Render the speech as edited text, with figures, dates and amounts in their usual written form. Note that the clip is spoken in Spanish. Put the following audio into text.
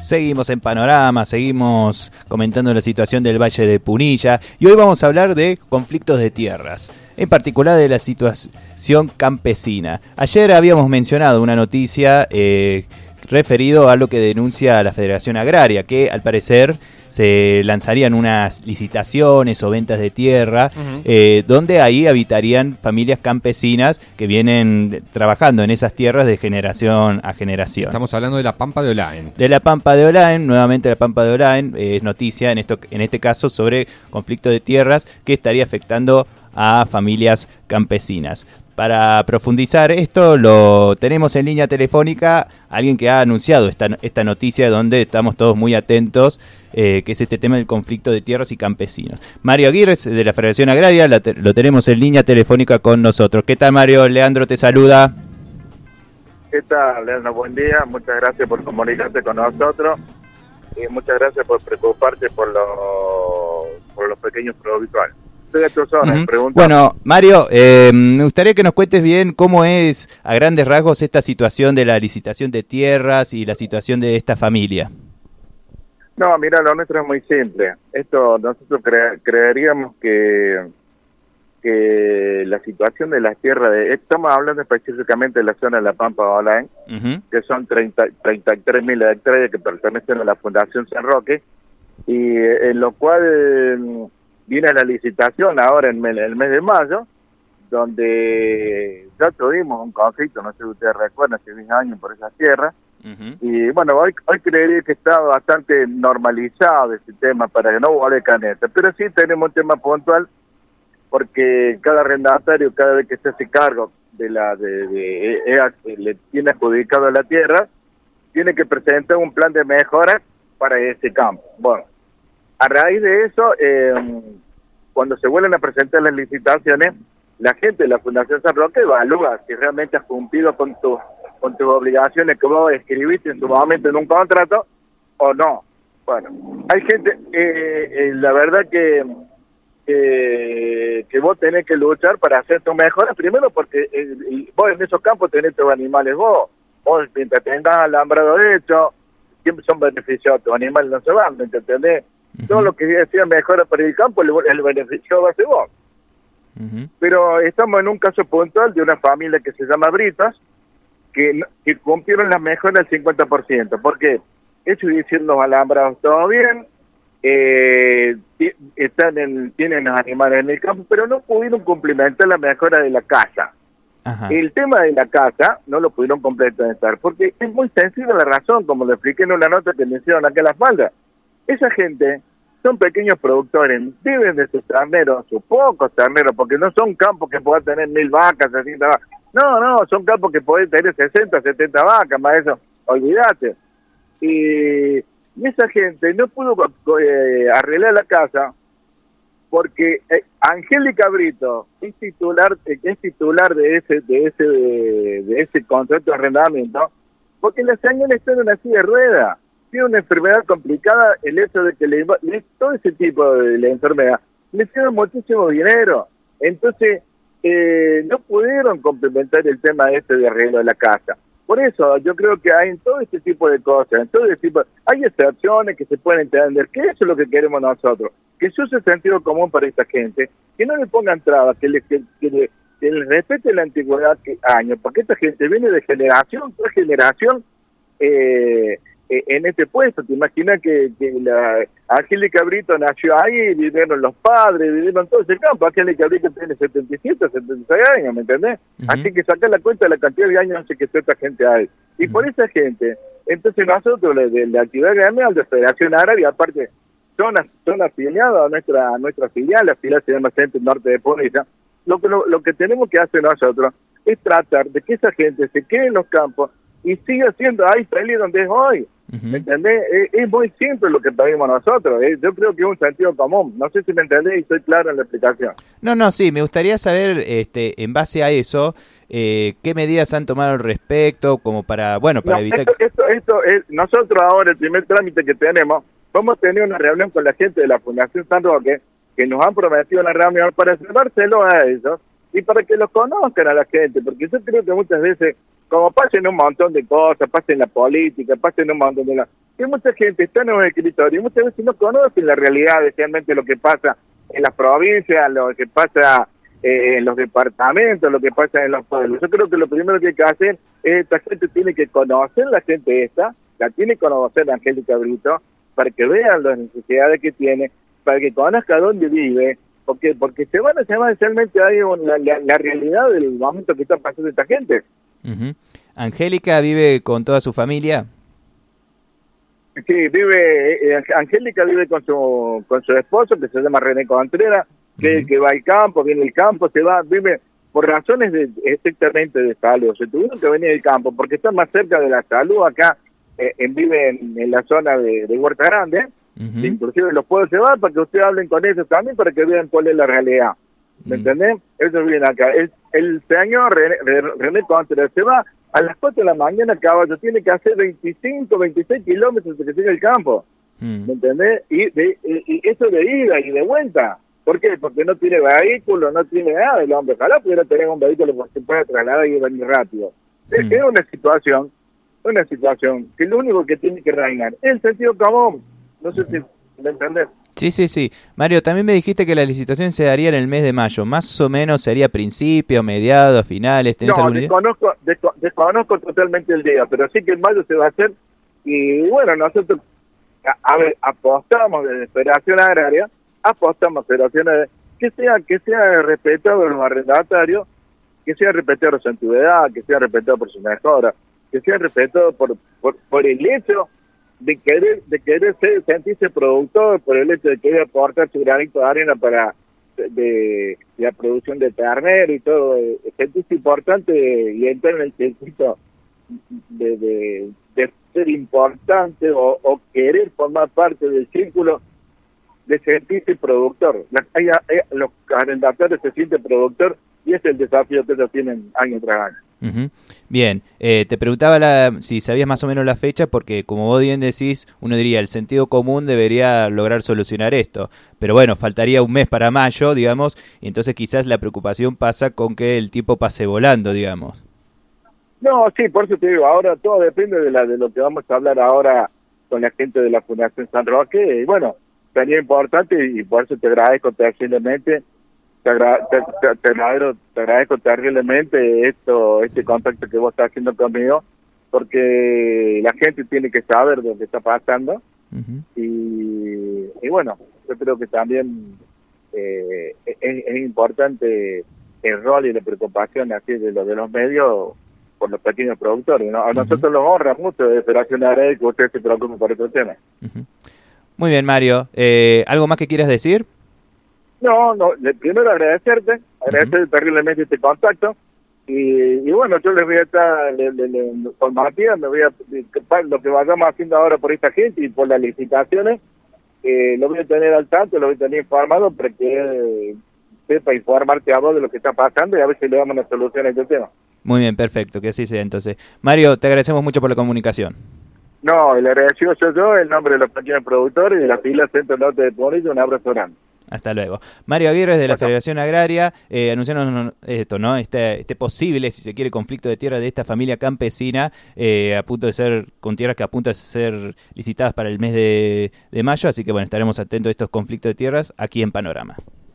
Seguimos en Panorama, seguimos comentando la situación del Valle de Punilla y hoy vamos a hablar de conflictos de tierras, en particular de la situación campesina. Ayer habíamos mencionado una noticia referido a lo que denuncia la Federación Agraria, que al parecer se lanzarían unas licitaciones o ventas de tierra, donde ahí habitarían familias campesinas que vienen trabajando en esas tierras de generación a generación. Estamos hablando de la Pampa de Olaen. De la Pampa de Olaen, nuevamente la Pampa de Olaen, es noticia en este caso sobre conflicto de tierras que estaría afectando a familias campesinas. Para profundizar esto, lo tenemos en línea telefónica alguien que ha anunciado esta noticia donde estamos todos muy atentos, que es este tema del conflicto de tierras y campesinos. Mario Aguirre, de la Federación Agraria, lo tenemos en línea telefónica con nosotros. ¿Qué tal, Mario? Leandro te saluda. ¿Qué tal, Leandro? Buen día. Muchas gracias por comunicarte con nosotros y muchas gracias por preocuparte por los pequeños productores. Bueno, Mario, me gustaría que nos cuentes bien cómo es a grandes rasgos esta situación de la licitación de tierras y la situación de esta familia. No, mira, lo nuestro es muy simple. Nosotros creeríamos que la situación de las tierras, estamos hablando específicamente de la zona de la Pampa de Olaen, que son 33.000 hectáreas que pertenecen a la Fundación San Roque, y en lo cual viene la licitación ahora en el mes de mayo, donde ya tuvimos un conflicto, no sé si ustedes recuerdan, hace 10 años por esas tierras, y bueno, hoy creería que está bastante normalizado este tema para que no vuelva caneta, pero sí tenemos un tema puntual, porque cada arrendatario, cada vez que se hace cargo le tiene adjudicado la tierra, tiene que presentar un plan de mejora para ese campo. Bueno, a raíz de eso, cuando se vuelven a presentar las licitaciones, la gente de la Fundación San Roque evalúa si realmente has cumplido con tus obligaciones que vos escribiste en su momento en un contrato o no. Bueno, hay gente, la verdad que vos tenés que luchar para hacer tu mejora, primero porque vos en esos campos tenés tus animales vos mientras tengas alambrado hecho, siempre son beneficiados, tus animales no se van, ¿me entendés? Todo lo que decía mejora para el campo, el beneficio va a ser vos. Pero estamos en un caso puntual de una familia que se llama Britas, que cumplieron las mejoras del 50%. ¿Por qué? Ellos hicieron los alambrados todo bien, tienen los animales en el campo, pero no pudieron complementar la mejora de la casa. El tema de la casa no lo pudieron complementar, porque es muy sencilla la razón, como lo expliqué en una nota que me hicieron acá en la espalda. Esa gente son pequeños productores, viven de sus terneros, sus pocos terneros, porque no son campos que puedan tener 1.000 vacas, 60 vacas. No, son campos que pueden tener 60, 70 vacas, más eso, olvídate. Y esa gente no pudo arreglar la casa porque Angélica Brito es titular de ese contrato de arrendamiento, porque la señora está en una silla de ruedas. Tiene una enfermedad complicada, el hecho de que todo ese tipo de la enfermedad le tiene muchísimo dinero. Entonces, no pudieron complementar el tema de arreglo de la casa. Por eso, yo creo que hay en todo este tipo de cosas, hay excepciones que se pueden entender, que eso es lo que queremos nosotros, que se use sentido común para esta gente, que no le pongan trabas, que les respete la antigüedad años, porque esta gente viene de generación tras generación, en este puesto. Te imaginas que la Angélica Brito nació ahí, vivieron los padres, vivieron todo ese campo. Angélica Brito tiene 77, 76 años, ¿me entendés? Así que sacar la cuenta de la cantidad de años que esta gente hay. Y por esa gente, entonces nosotros de la actividad gremial de Federación Agraria, aparte, son afiliados a nuestra filial, la filial se llama Centro Norte de Punilla. Lo que tenemos que hacer nosotros es tratar de que esa gente se quede en los campos y siga siendo ahí feliz donde es hoy. ¿Me entendés? Es muy simple lo que pedimos nosotros. Yo creo que es un sentido común. No sé si me entendés y estoy claro en la explicación. No, sí, me gustaría saber, en base a eso, qué medidas han tomado al respecto, como para evitar... Esto es, nosotros ahora, el primer trámite que tenemos, vamos a tener una reunión con la gente de la Fundación San Roque, que nos han prometido una reunión para llevárselo a ellos y para que los conozcan a la gente, porque yo creo que muchas veces, como pasen un montón de cosas, pasen la política, pasen un montón de que mucha gente está en los escritorios y muchas veces no conocen la realidad de realmente lo que pasa en las provincias, lo que pasa en los departamentos, lo que pasa en los pueblos. Yo creo que lo primero que hay que hacer es, esta gente tiene que conocer, la gente esta, la tiene que conocer Angélica Brito, para que vean las necesidades que tiene, para que conozca dónde vive, porque se van a llamar realmente ahí la realidad del momento que está pasando esta gente. Uh-huh. ¿Angélica vive con toda su familia? Sí, Angélica vive con su esposo, que se llama René Contreras, que va al campo, viene del campo, se va, vive por razones estrictamente de salud. Se tuvieron que venir del campo porque está más cerca de la salud acá, vive en la zona de Huerta Grande. Inclusive los puedo llevar para que ustedes hablen con ellos también, para que vean cuál es la realidad. ¿Me entendés? Ellos viven acá. El señor René Contreras se va a las 4 de la mañana a caballo, tiene que hacer 25, 26 kilómetros hasta que llegue al campo. ¿Me entendés? Y eso de ida y de vuelta. ¿Por qué? Porque no tiene vehículo, no tiene nada el hombre. Ojalá pudiera tener un vehículo que se pueda trasladar y venir rápido. Es una situación que lo único que tiene que reinar es el sentido común. No sé si me entendés. Sí. Mario, también me dijiste que la licitación se daría en el mes de mayo. ¿Más o menos sería principio, mediados, finales? ¿Tenés alguna idea? Desconozco totalmente el día, pero sí que en mayo se va a hacer. Y bueno, nosotros, apostamos desde Federación Agraria, que sea respetado los arrendatarios, que sea respetado su antigüedad, que sea respetado por su mejora, que sea respetado por el hecho de querer sentirse productor, por el hecho de querer aportar su granito de arena para de la producción de ternero y todo, sentirse importante y entrar en el circuito de ser importante o querer formar parte del círculo de sentirse productor. Los arrendatarios se sienten productor y ese es el desafío que ellos tienen año tras año. Uh-huh. Bien, te preguntaba si sabías más o menos la fecha, porque como vos bien decís, uno diría, el sentido común debería lograr solucionar esto, pero bueno, faltaría un mes para mayo, digamos, y entonces quizás la preocupación pasa con que el tiempo pase volando, digamos. No, sí, por eso te digo, ahora todo depende de lo que vamos a hablar ahora con la gente de la Fundación San Roque, y bueno, sería importante y por eso te agradezco terriblemente, te agradezco terriblemente este contacto que vos estás haciendo conmigo, porque la gente tiene que saber lo que está pasando. Uh-huh. Y bueno, yo creo que también es importante el rol y la preocupación así de los medios por los pequeños productores, ¿no? A nosotros nos honra mucho de Federación Agraria que ustedes se preocupen por estos temas. Uh-huh. Muy bien, Mario. ¿Algo más que quieras decir? No, primero agradecerte terriblemente este contacto y bueno, yo les voy a estar con Matías, lo que vayamos haciendo ahora por esta gente y por las licitaciones, lo voy a tener al tanto, lo voy a tener informado para que sepa informarte a vos de lo que está pasando y a ver si le damos una solución a este tema. Muy bien, perfecto, que así sea entonces. Mario, te agradecemos mucho por la comunicación. No, el agradecido soy yo, en nombre de los pequeños productores y de la fila Centro Norte de Punilla, un abrazo grande. Hasta luego. Mario Aguirre de la Federación Agraria, anunciaron esto, ¿no? Este posible, si se quiere, conflicto de tierra de esta familia campesina, a punto de ser, con tierras que a punto de ser licitadas para el mes de mayo, así que bueno, estaremos atentos a estos conflictos de tierras aquí en Panorama.